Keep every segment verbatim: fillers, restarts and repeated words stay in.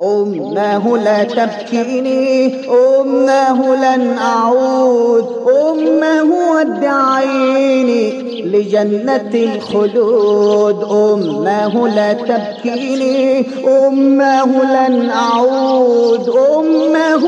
أماه لا تبكيني، أماه لن أعود، أماه ودعيني لجنة الخلود. أماه لا تبكيني، أماه لن أعود، أماه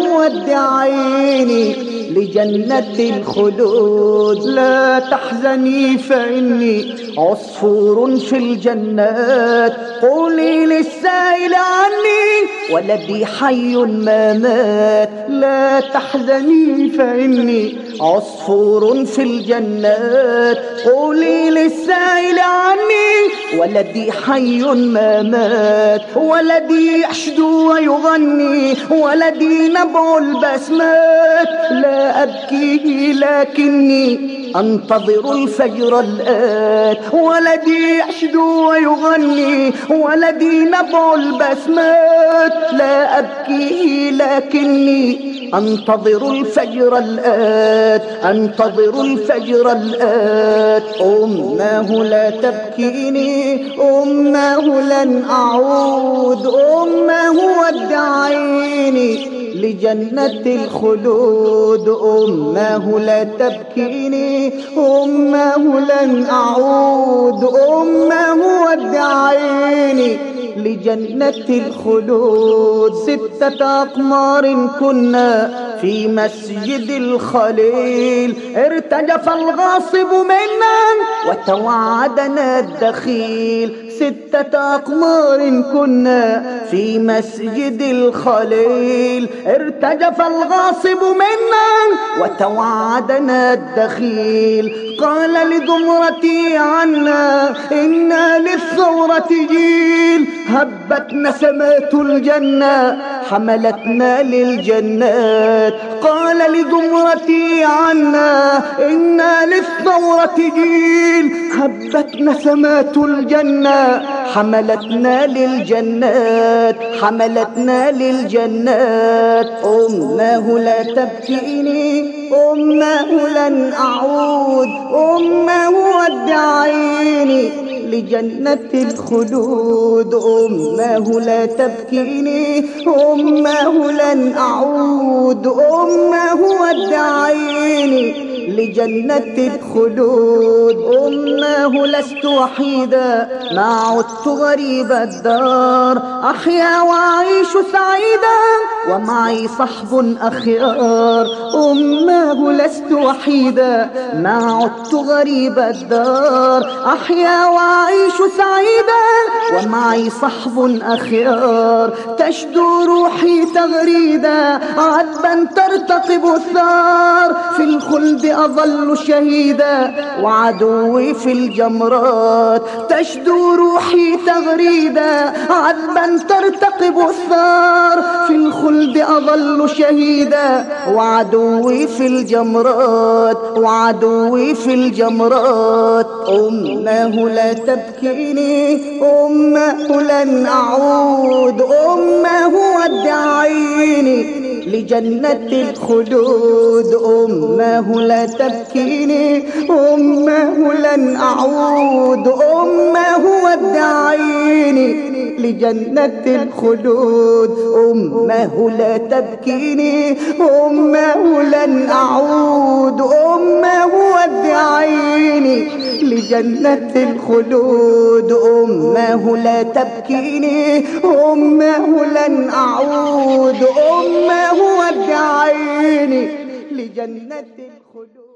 ودعيني لجنة الخلود. لا تحزني فإني عصفور في الجنات، قولي للسائل عني ولدي حي ما مات. لا تحزني فإني عصفور في الجنات، قولي للسائل عني ولدي حي ما مات. ولدي يحشدو ويغني، ولدي نبع البسمات. لا أبكي لكني أنتظر الفجر الآت. ولدي يحشدو ويغني، ولدي نبع البسمات. لا أبكي لكني أنتظر الفجر الآت، أنتظر الفجر الآت. أماه لا تبكيني، أماه لن أعود، أماه ودعيني لجنة الخلود. أماه لا تبكيني، أماه لن أعود، أماه ودعيني لجنة الخلود. ستة أقمار كنا في مسجد الخليل، ارتجف الغاصب منا وتوعدنا الدخيل. ستة أقمار كنا في مسجد الخليل، ارتجف الغاصب منا وتوعدنا الدخيل. قال لزمرتي عنا إنا للثورة جيل، هبت نسمات الجنة حملتنا للجنات. قال لزمرتي عنا إنا للثورة جيل، هبت نسمات الجنة حملتنا للجنات، حملتنا للجنات. أماه لا تبكيني، أماه لن أعود، أماه ودعيني لجنة الخلود. أماه لا تبكيني، أماه لن أعود، أماه ودعيني لجنة الخلود. أماه لست وحيدا ما عدت غريب الدار، أحيا وأعيش سعيدا ومعي صحب أخيار. أماه لست وحيدا ما عدت غريب الدار، أحيا وأعيش سعيدا ومعي صحب أخيار. تشدو روحي تغريدا عذبا ترتقب الثار، في الخلد أظل شهيدا وعدوي في الجمرات. تشدو روحي تغريدا عذبا ترتقب الثار، في الخلد أظل شهيدا وعدوي في الجمرات، وعدوي في الجمرات. أماه لا تبكيني، أماه لن أعود، أماه ودعيني لجنة الخلود. أماه لا تبكيني، أماه لن أعود، أماه ودعيني لجنة الخلود. أماه لا تبكيني، أماه لن أعود، أماه ودعيني لجنة الخلود. أماه لا تبكيني، أماه لن أعود، أماه ودعيني لجنة الخلود.